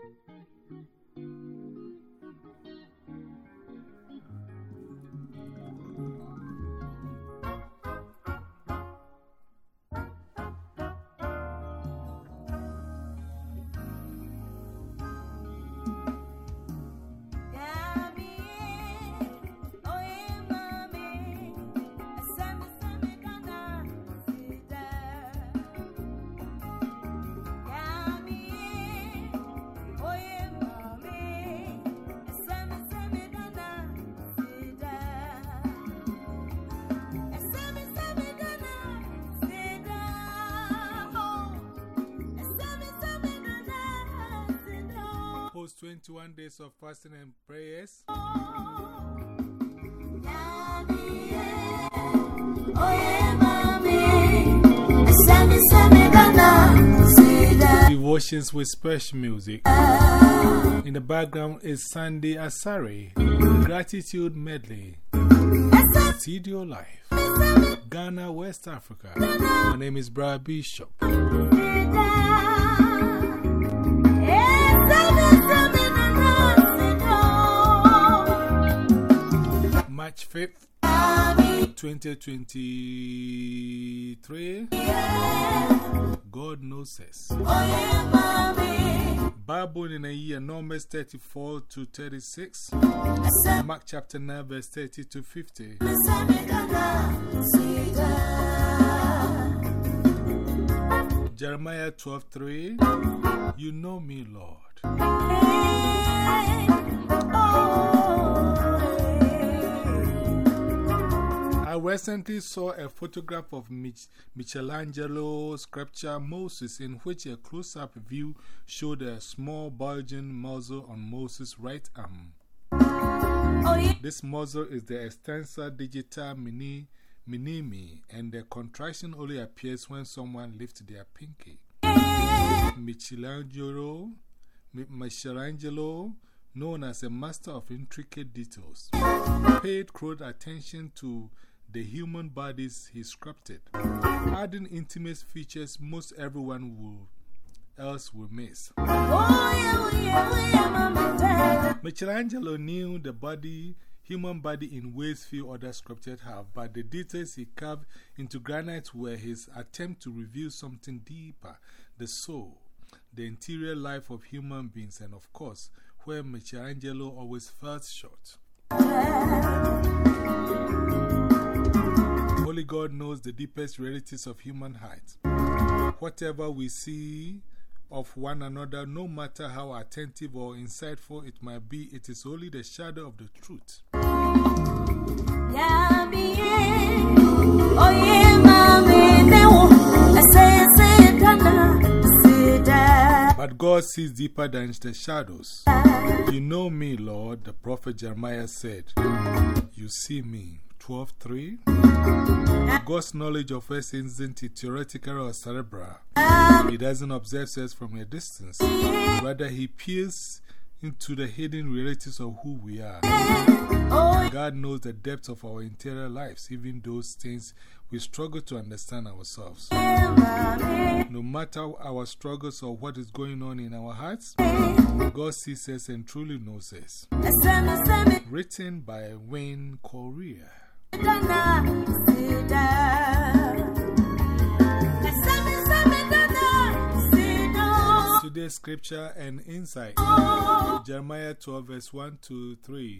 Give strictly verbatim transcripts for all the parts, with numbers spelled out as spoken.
twenty-one days of fasting and prayers. Devotions with special music. In the background is Sunday Asari, Gratitude Medley, Studio Life, Ghana, West Africa. My name is Brad Bishop. March fifth, twenty twenty-three. God knows us. Bible in a year, Numbers thirty-four to thirty-six. Mark chapter nine, verse thirty to fifty. Jeremiah twelve three. You know me, Lord. I recently saw a photograph of Mich Michelangelo's sculpture Moses, in which a close-up view showed a small bulging muzzle on Moses' right arm. Oh, yeah. This muzzle is the extensor digita mini, minimi, and the contraction only appears when someone lifts their pinky. Michelangelo, Michelangelo, known as a master of intricate details, paid close attention to the human bodies he sculpted, adding intimate features most everyone will, else will miss. Michelangelo knew the body, human body in ways few other sculptors have, but the details he carved into granite were his attempt to reveal something deeper, the soul, the interior life of human beings, and of course, where Michelangelo always fell short. Only God knows the deepest realities of human heart. Whatever we see of one another, no matter how attentive or insightful it might be, it is only the shadow of the truth. But God sees deeper than the shadows. You know me, Lord, the prophet Jeremiah said. You see me. twelve three. God's knowledge of us isn't theoretical or cerebral. He doesn't observe us from a distance. Rather, He peers into the hidden realities of who we are. God knows the depth of our interior lives, even those things we struggle to understand ourselves. No matter our struggles or what is going on in our hearts, God sees us and truly knows us. Written by Wayne Correa. Today's scripture and insight, Jeremiah twelve, verse one to three.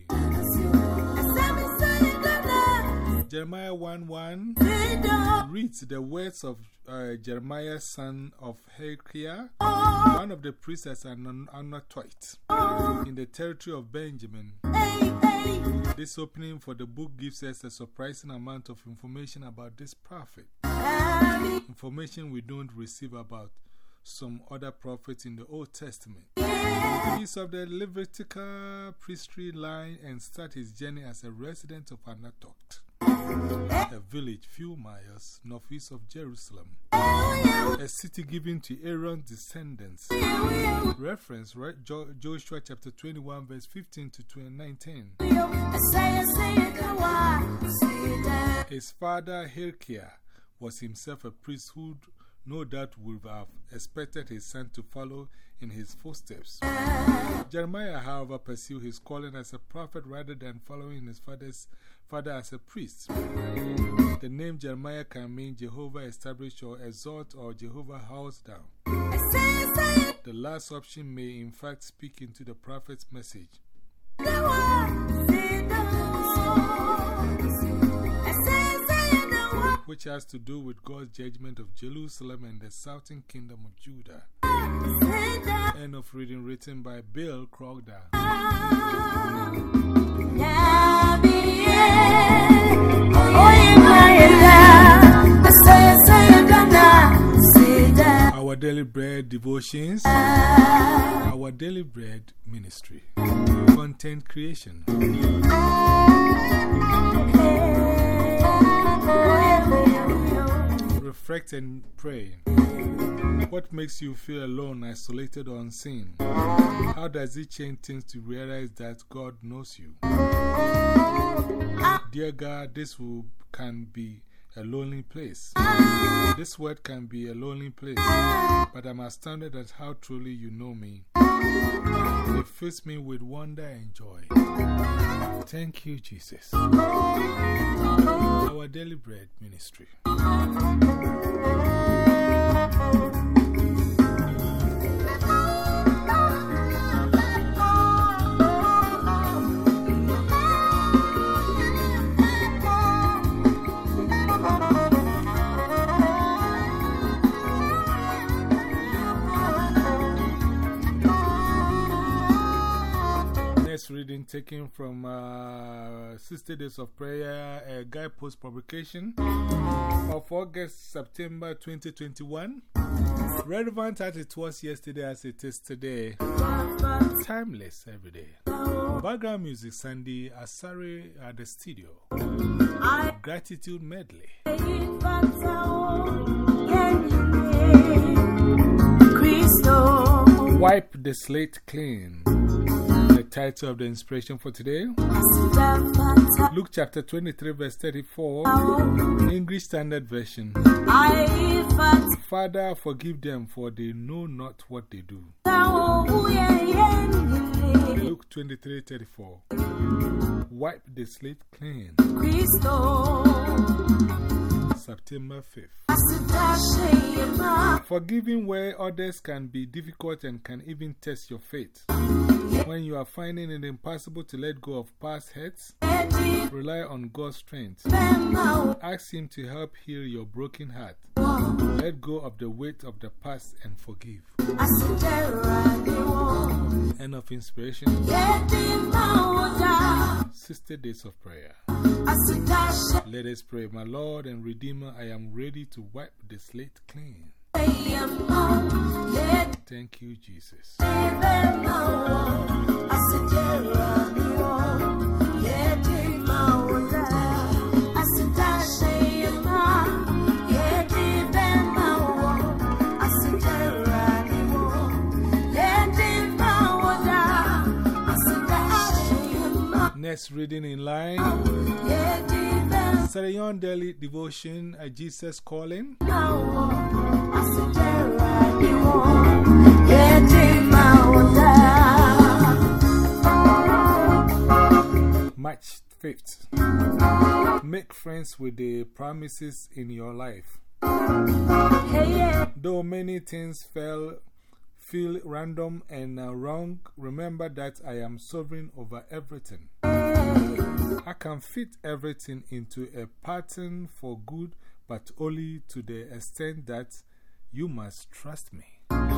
Jeremiah one one reads the words of uh, Jeremiah, son of Hilkiah, one of the priests as an Anathotite in the territory of Benjamin. This opening for the book gives us a surprising amount of information about this prophet. Information we don't receive about some other prophets in the Old Testament. He is of the Levitical priestly line and started his journey as a resident of Anathot, a village few miles northeast of Jerusalem, a city given to Aaron's descendants. Reference right, jo Joshua chapter twenty-one, verse fifteen to nineteen. His father Hilkiah was himself a priest who no doubt would have expected his son to follow in his footsteps. Jeremiah, however, pursued his calling as a prophet rather than following his father's father as a priest. The name Jeremiah can mean Jehovah established or exalt or Jehovah house down. The last option may in fact speak into the prophet's message, which has to do with God's judgment of Jerusalem and the southern kingdom of Judah. End of reading, written by Bill Crowder. Our Daily Bread Devotions, Our Daily Bread Ministry, Content Creation. Reflect and pray. What makes you feel alone, isolated, or unseen? How does it change things to realize that God knows you? Dear God, this will, can be a lonely place. This word can be a lonely place, but I'm astounded at how truly you know me. It fills me with wonder and joy. Thank you, Jesus. Our Daily Bread Ministry. Reading taken from uh, sixty Days of Prayer, a guidepost publication of August, September twenty twenty-one. Relevant as it was yesterday as it is today. Timeless every day. Background music, Sandy Asari at the studio. Gratitude medley. Wipe the slate clean. The title of the inspiration for today, Luke chapter twenty-three, verse thirty-four, English Standard Version. Father, forgive them, for they know not what they do. Luke twenty-three, thirty-four. Wipe the slate clean. September fifth. Forgiving where others can be difficult and can even test your faith. When you are finding it impossible to let go of past hurts, rely on God's strength. Ask Him to help heal your broken heart. Let go of the weight of the past and forgive. End of inspiration. sixty Days of Prayer. Let us pray. My Lord and Redeemer, I am ready to wipe the slate clean. Thank you, Jesus. Next reading in line, Sarah Young Daily Devotion, A Jesus Calling. March fifth. Make friends with the promises in your life. Though many things fell, feel random and uh, wrong, remember that I am sovereign over everything. I can fit everything into a pattern for good, but only to the extent that you must trust me.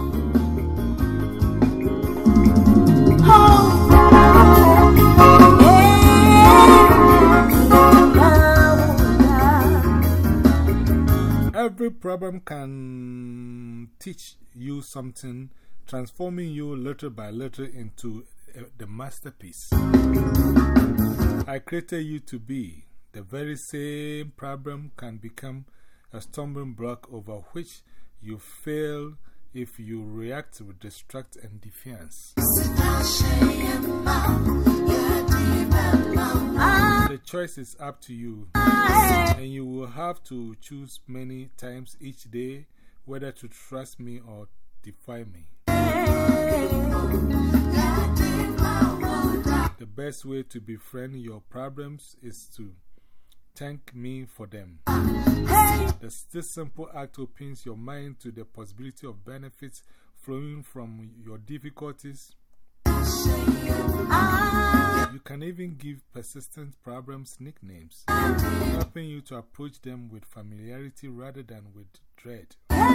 Every problem can teach you something, transforming you little by little into uh, the masterpiece I created you to be. The very same problem can become a stumbling block over which you fail if you react with distrust and defiance. The choice is up to you, and you will have to choose many times each day whether to trust me or defy me. The best way to befriend your problems is to thank me for them. This, this simple act opens your mind to the possibility of benefits flowing from your difficulties. You can even give persistent problems nicknames, helping you to approach them with familiarity rather than with dread.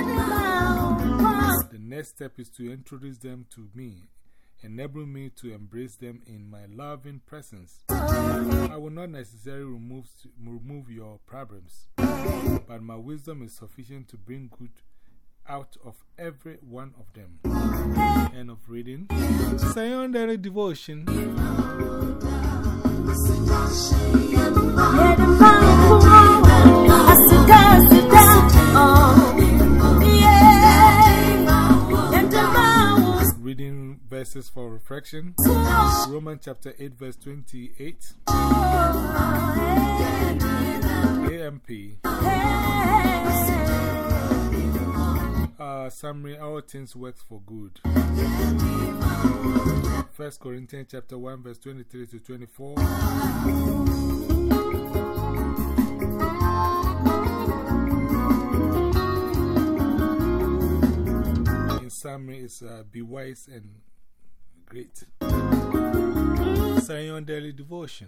The next step is to introduce them to me, enable me to embrace them in my loving presence. I will not necessarily remove, remove your problems, but my wisdom is sufficient to bring good out of every one of them. End of reading. Secondary devotion. Reading verses for reflection. Romans chapter eight, verse twenty-eight. A M P. Uh, summary, all things work for good. First Corinthians chapter one, verse twenty-three to twenty-four. In summary, is uh, be wise and great. Zion Daily Devotion.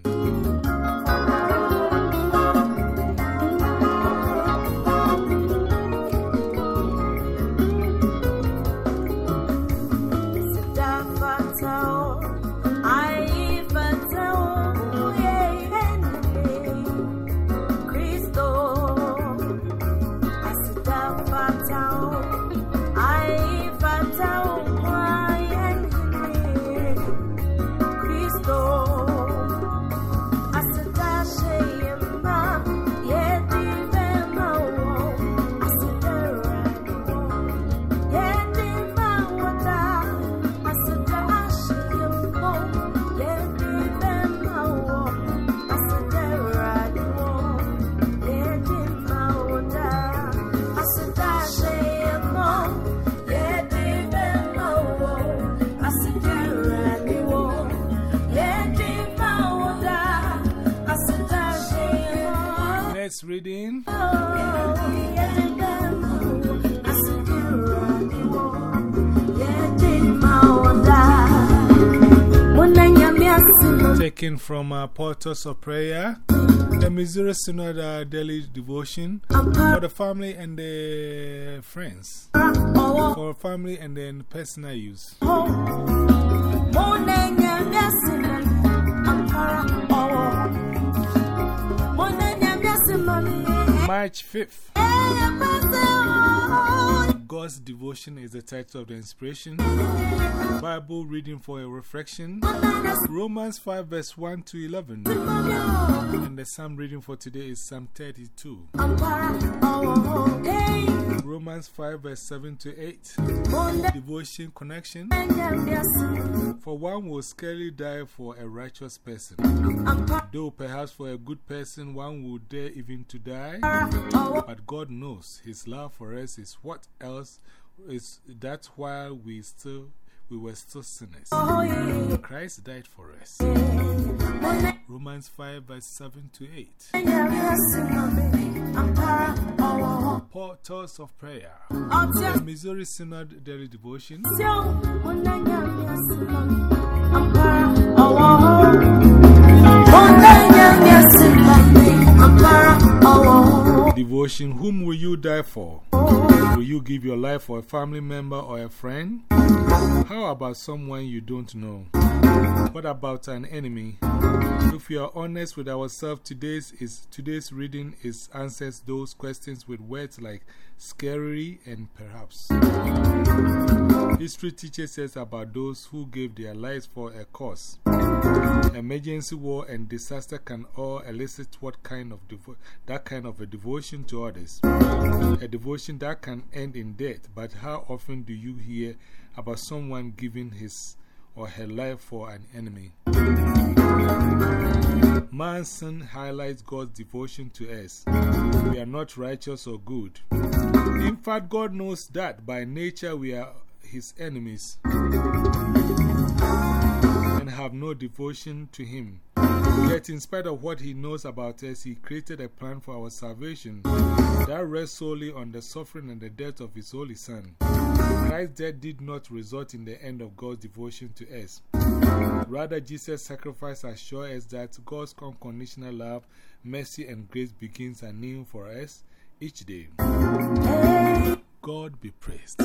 Next reading. Taken from uh, Portals of Prayer, the Missouri Synod uh, Daily Devotion for the family and the friends, for family and then personal use. March fifth. God's Devotion is the title of the inspiration. Bible reading for a reflection. Romans five, verse one to eleven. And the psalm reading for today is Psalm thirty-two. Romans five, verse seven to eight. Devotion connection. For one will scarcely die for a righteous person, though perhaps for a good person one would dare even to die. But God knows His love for us is what else is that while we still we were still sinners, Christ died for us. Romans five, verse seven to eight. Portals of Prayer. The Missouri Synod Daily Devotion. Devotion. Whom will you die for? Will you give your life for a family member or a friend? How about someone you don't know? What about an enemy? If we are honest with ourselves, today's, is, today's reading is answers those questions with words like scary and perhaps. History teaches us about those who gave their lives for a cause. Emergency, war, and disaster can all elicit what kind of devo that kind of a devotion to others. A devotion that can end in death, but how often do you hear about someone giving his or her life for an enemy? Manson highlights God's devotion to us. We are not righteous or good. In fact, God knows that by nature we are His enemies and have no devotion to Him. Yet, in spite of what He knows about us, He created a plan for our salvation that rests solely on the suffering and the death of His Holy Son. Christ's death did not result in the end of God's devotion to us. Rather, Jesus' sacrifice assures us that God's unconditional love, mercy, and grace begins anew for us each day. God be praised.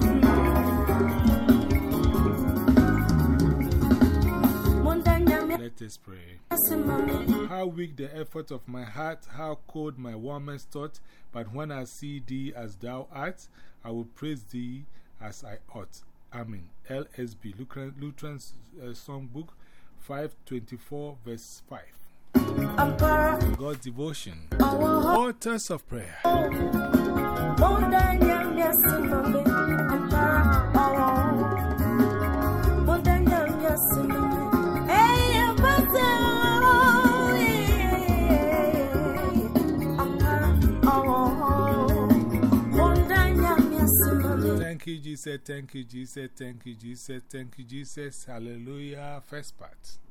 Let us pray. How weak the effort of my heart, how cold my warmest thought, but when I see Thee as Thou art, I will praise Thee as I ought. Amen. L S B, Lutheran, Lutheran uh, Songbook, five twenty-four, verse five. God's devotion. Altars of prayer. Thank you, Jesus. Thank you, Jesus. Thank you, Jesus. Thank you, Jesus. Hallelujah. First part.